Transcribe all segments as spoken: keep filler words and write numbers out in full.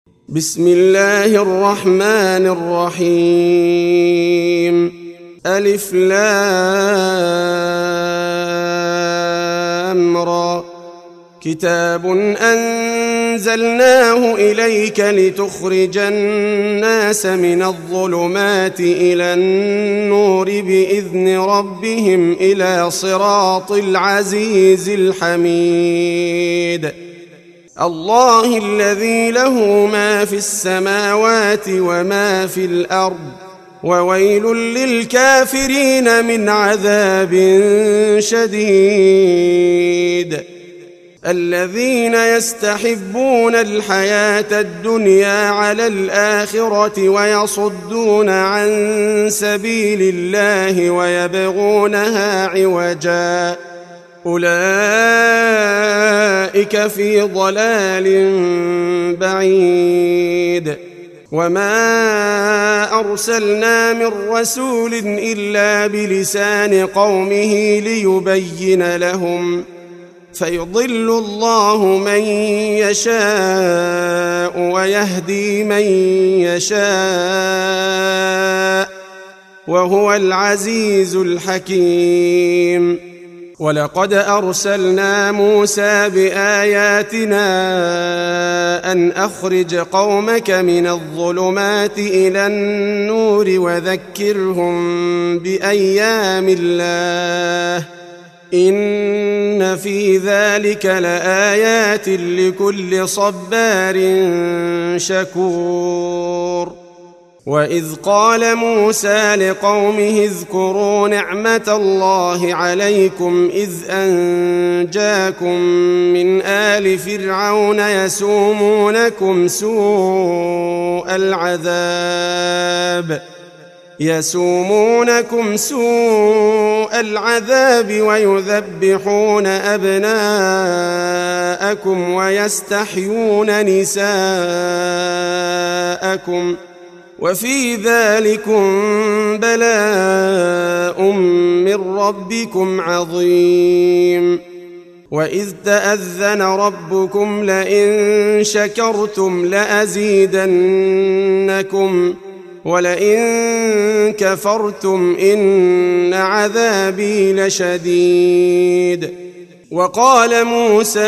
بسم الله الرحمن الرحيم. ألف لام را. كتاب أنزلناه إليك لتخرج الناس من الظلمات إلى النور بإذن ربهم إلى صراط العزيز الحميد. الله الذي له ما في السماوات وما في الأرض، وويل للكافرين من عذاب شديد. الذين يستحبون الحياة الدنيا على الآخرة ويصدون عن سبيل الله ويبغونها عوجا، أولئك في ضلال بعيد. وما أرسلنا من رسول إلا بلسان قومه ليبين لهم، فيضل الله من يشاء ويهدي من يشاء، وهو العزيز الحكيم. ولقد أرسلنا موسى بآياتنا أن أخرج قومك من الظلمات إلى النور وذكرهم بأيام الله، إن في ذلك لآيات لكل صبار شكور. وإذ قال موسى لقومه اذكروا نعمة الله عليكم إذ أنجاكم من آل فرعون يسومونكم سوء العذاب يسومونكم سوء العذاب ويذبحون أبناءكم ويستحيون نساءكم، وفي ذلكم بلاء من ربكم عظيم. وإذ تأذن ربكم لئن شكرتم لأزيدنكم ولئن كفرتم إن عذابي لشديد. وقال موسى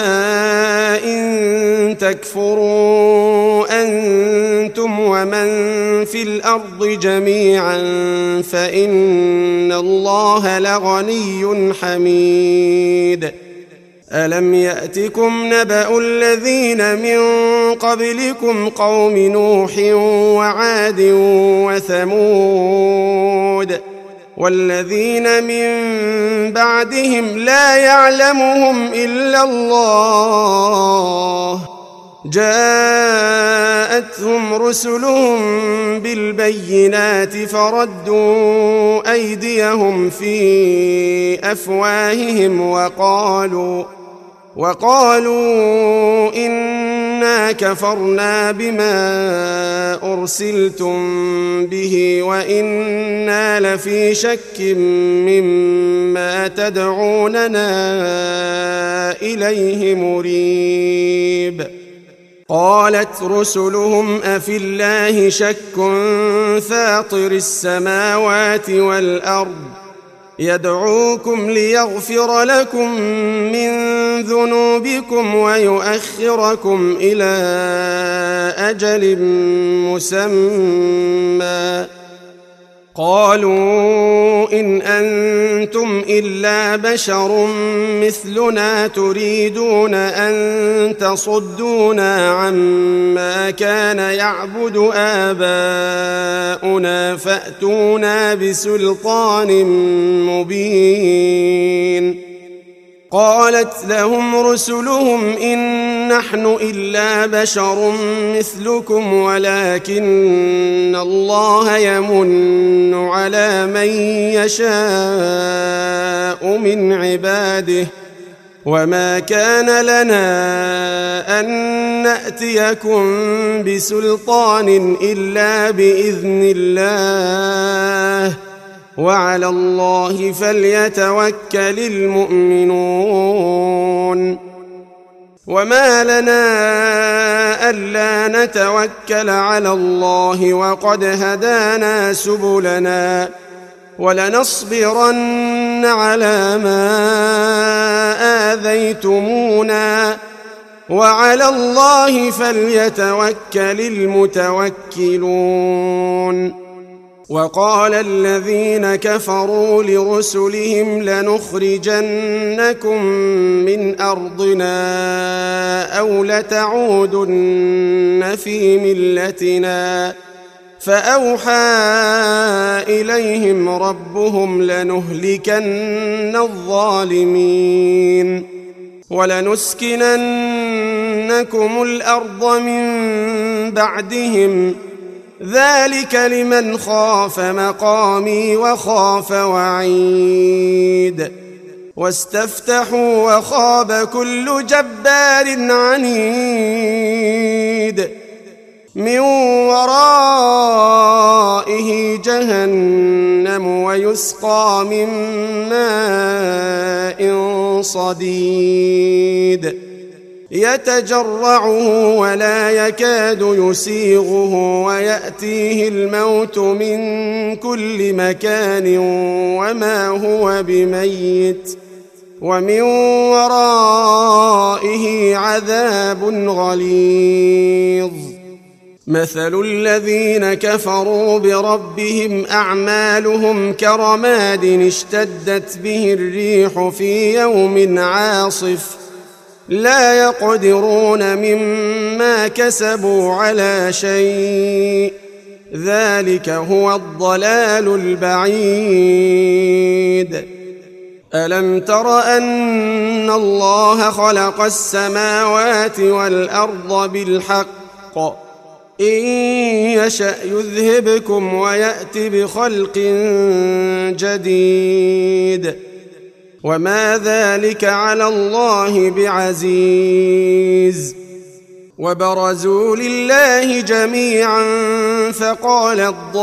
إن تكفروا أنتم ومن في الأرض جميعا فإن الله لغني حميد. ألم يأتكم نبأ الذين من قبلكم قوم نوح وعاد وثمود والذين من بعدهم لا يعلمهم إلا الله، جاءتهم رسلهم بالبينات فردوا أيديهم في أفواههم وقالوا وقالوا إنا كفرنا بما أرسلتم به وإنا لفي شك مما تدعوننا إليه مريب. قالت رسلهم أفي الله شك فاطر السماوات والأرض يدعوكم ليغفر لكم من ذنوبكم ويؤخركم إلى أجل مسمى. قالوا إن أنتم إلا بشر مثلنا تريدون أن تصدونا عما كان يعبد آباؤنا فأتونا بسلطان مبين. قالت لهم رسلهم إن نحن إلا بشر مثلكم ولكن الله يمن على من يشاء من عباده، وما كان لنا أن نأتيكم بسلطان إلا بإذن الله، وعلى الله فليتوكل المؤمنون. وما لنا ألا نتوكل على الله وقد هدانا سبلنا ولنصبرن على ما آذيتمونا وعلى الله فليتوكل المتوكلون. وقال الذين كفروا لرسلهم لنخرجنكم من أرضنا أو لتعودن في ملتنا فأوحى إليهم ربهم لنهلكن الظالمين ولنسكننكم الأرض من بعدهم ذلك لمن خاف مقامي وخاف وعيد. واستفتحوا وخاب كل جبار عنيد من ورائه جهنم ويسقى من ماء صديد يتجرعه ولا يكاد يسيغه ويأتيه الموت من كل مكان وما هو بميت ومن ورائه عذاب غليظ. مثل الذين كفروا بربهم أعمالهم كرماد اشتدت به الريح في يوم عاصف لا يقدرون مما كسبوا على شيء ذلك هو الضلال البعيد. ألم تر أن الله خلق السماوات والأرض بالحق إن يشأ يذهبكم ويأت بخلق جديد وما ذلك على الله بعزيز. وبرزوا لله جميعا فقال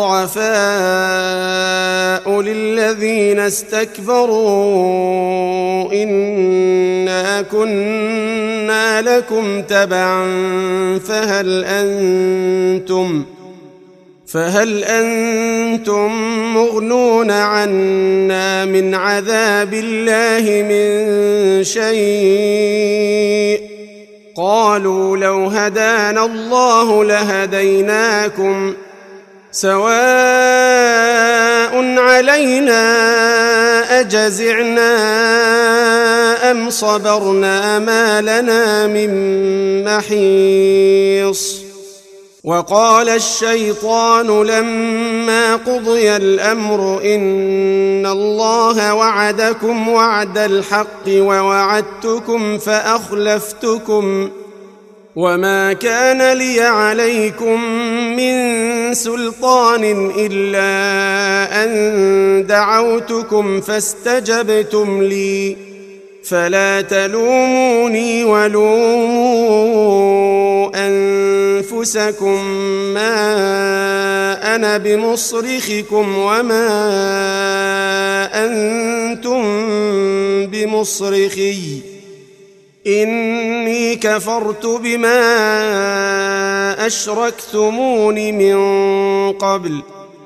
الضعفاء للذين استكبروا إنا كنا لكم تبعا فهل أنتم فهل أنتم مغنون عنا من عذاب الله من شيء قالوا لو هدانا الله لهديناكم سواء علينا أجزعنا أم صبرنا ما لنا من محيص. وقال الشيطان لما قضي الأمر إن الله وعدكم وعد الحق ووعدتكم فأخلفتكم وما كان لي عليكم من سلطان إلا أن دعوتكم فاستجبتم لي فلا تلوموني ولوموا أنفسكم ما أنا بمصرخكم وما أنتم بمصرخي إني كفرت بما أشركتمون من قبل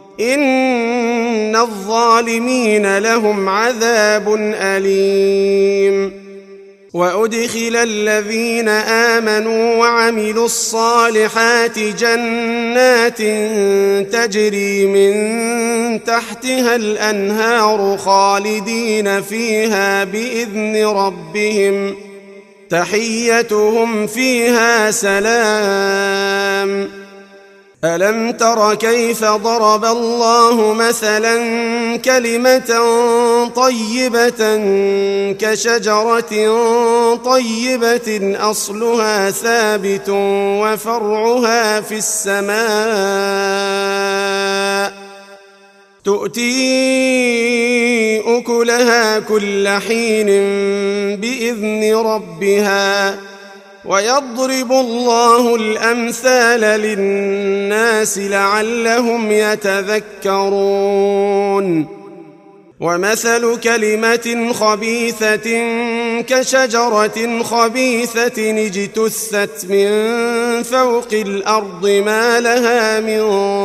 إن الظالمين لهم عذاب أليم. وأدخل الذين آمنوا وعملوا الصالحات جنات تجري من تحتها الأنهار خالدين فيها بإذن ربهم تحيتهم فيها سلام. ألم تر كيف ضرب الله مثلا كلمة طيبة كشجرة طيبة أصلها ثابت وفرعها في السماء تؤتي أكلها كل حين بإذن ربها ويضرب الله الأمثال للناس لعلهم يتذكرون. ومثل كلمة خبيثة كشجرة خبيثة اجتثت من فوق الأرض ما لها من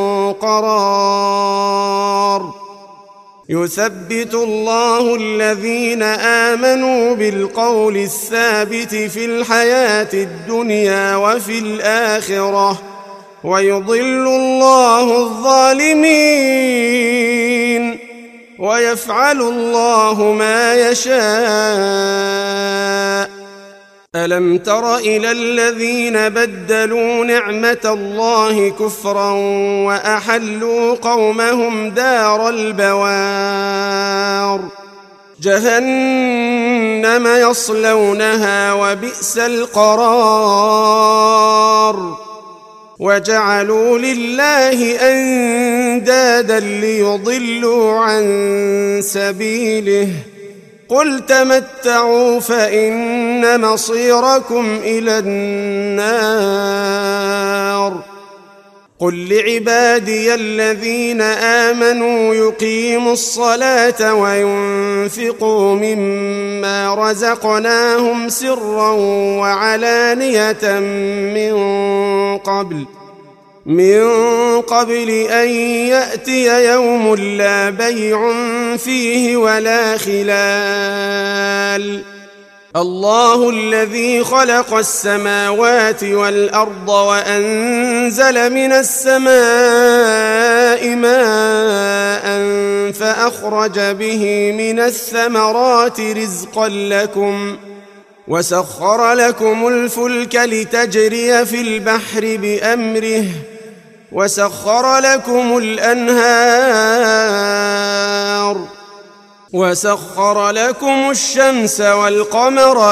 قرار يثبت الله الذين آمنوا بالقول الثابت في الحياة الدنيا وفي الآخرة ويضل الله الظالمين ويفعل الله ما يشاء. ألم تر إلى الذين بدلوا نعمة الله كفرا وأحلوا قومهم دار البوار جهنم يصلونها وبئس القرار وجعلوا لله أندادا ليضلوا عن سبيله قل تمتعوا فإن مصيركم إلى النار قل لعبادي الذين آمنوا يقيموا الصلاة وينفقوا مما رزقناهم سرا وعلانية من قبل من قبل أن يأتي يوم لا بيع فيه ولا خلال الله الذي خلق السماوات والأرض وأنزل من السماء ماء فأخرج به من الثمرات رزقا لكم وسخر لكم الفلك لتجري في البحر بأمره وسخر لكم الأنهار وسخر لكم الشمس والقمر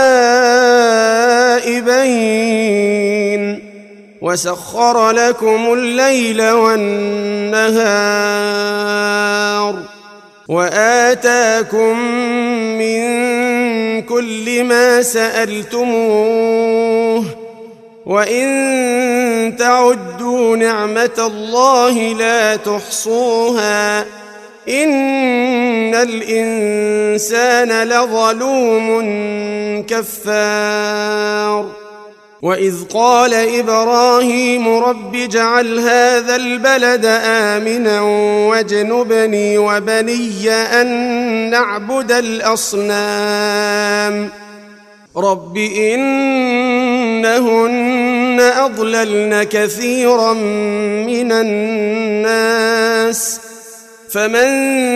دائبين وسخر لكم الليل والنهار وآتاكم من كل ما سألتموه وإن تعدوا نعمة الله لا تحصوها إن الإنسان لظلوم كفار وإذ قال إبراهيم رب اجعل هذا البلد آمنا واجنبني وبني أن نعبد الأصنام رب إنهن أضللن كثيرا من الناس فمن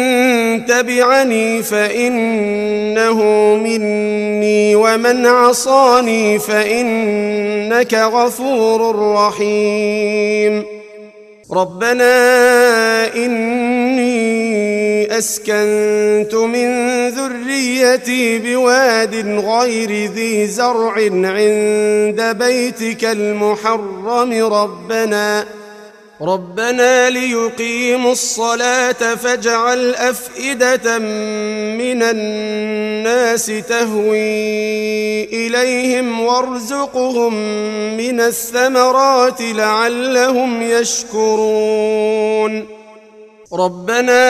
تبعني فإنه مني ومن عصاني فإنك غفور رحيم ربنا إني أسكنت من ذريتي بواد غير ذي زرع عند بيتك المحرم ربنا ربنا ليقيموا الصلاة فاجعل أفئدة من الناس تهوي إليهم وارزقهم من الثمرات لعلهم يشكرون ربنا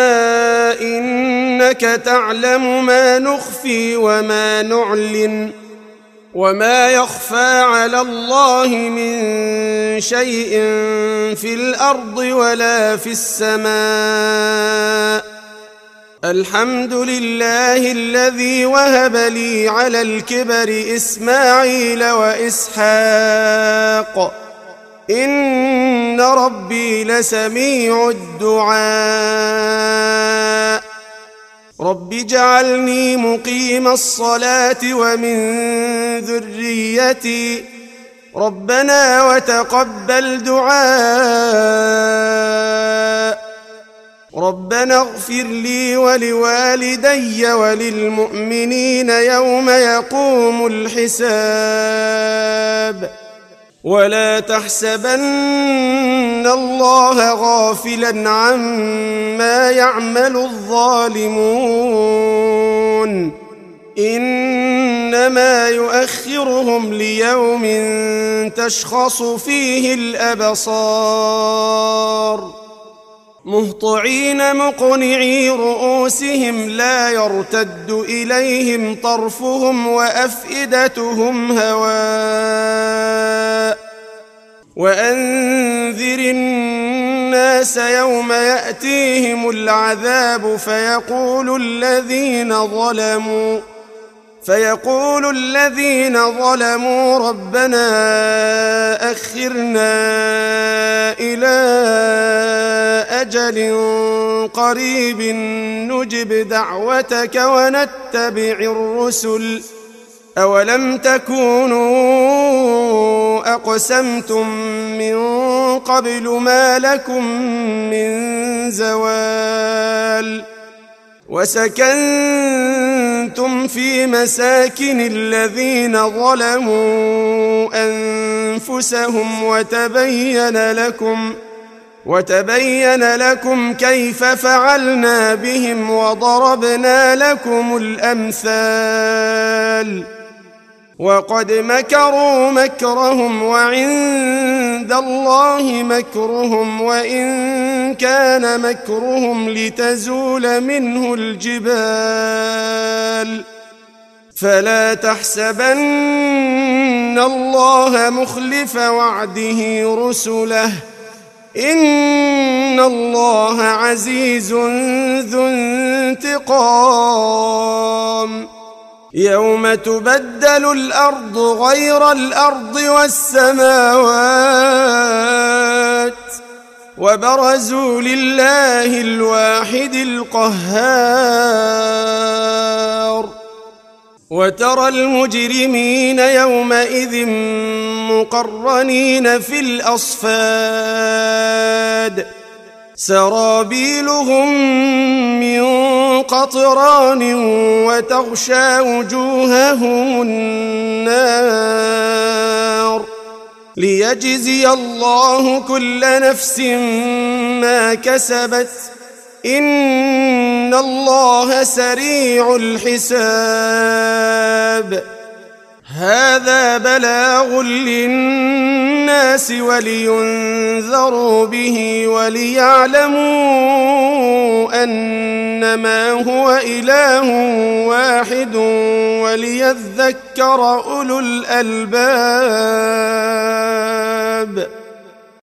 إنك تعلم ما نخفي وما نعلن وما يخفى على الله من شيء في الأرض ولا في السماء الحمد لله الذي وهب لي على الكبر إسماعيل وإسحاق إن ربي لسميع الدعاء رب اجعلني مقيم الصلاة ومن ذريتي ربنا وتقبل دعاء ربنا اغفر لي ولوالدي وللمؤمنين يوم يقوم الحساب ولا تحسبن الله غافلا عما يعمل الظالمون إنما يؤخرهم ليوم تشخص فيه الأبصار مهطعين مقنعي رؤوسهم لا يرتد إليهم طرفهم وأفئدتهم هواء وأنذر الناس يوم يأتيهم العذاب فيقول الذين ظلموا فيقول الذين ظلموا ربنا أخرنا إلى أجل قريب نجب دعوتك ونتبع الرسل أولم تكونوا أقسمتم من قبل ما لكم من زوال وسكنتم في مساكن الذين ظلموا أنفسهم وتبين لكم وتبين لكم كيف فعلنا بهم وضربنا لكم الأمثال وقد مكروا مكرهم وعند الله مكرهم وإن كان مكرهم لتزول منه الجبال فلا تحسبن الله مخلف وعده رسله إن الله عزيز ذو انتقام يوم تبدل الأرض غير الأرض والسماوات وبرزوا لله الواحد القهار وترى المجرمين يومئذ مقرنين في الأصفاد سرابيلهم من قطران وتغشى وجوههم النار ليجزي الله كل نفس ما كسبت إن الله سريع الحساب هذا بلاغ للناس ولينذروا به وليعلموا أنما هو إله واحد وليذكر أولو الألباب.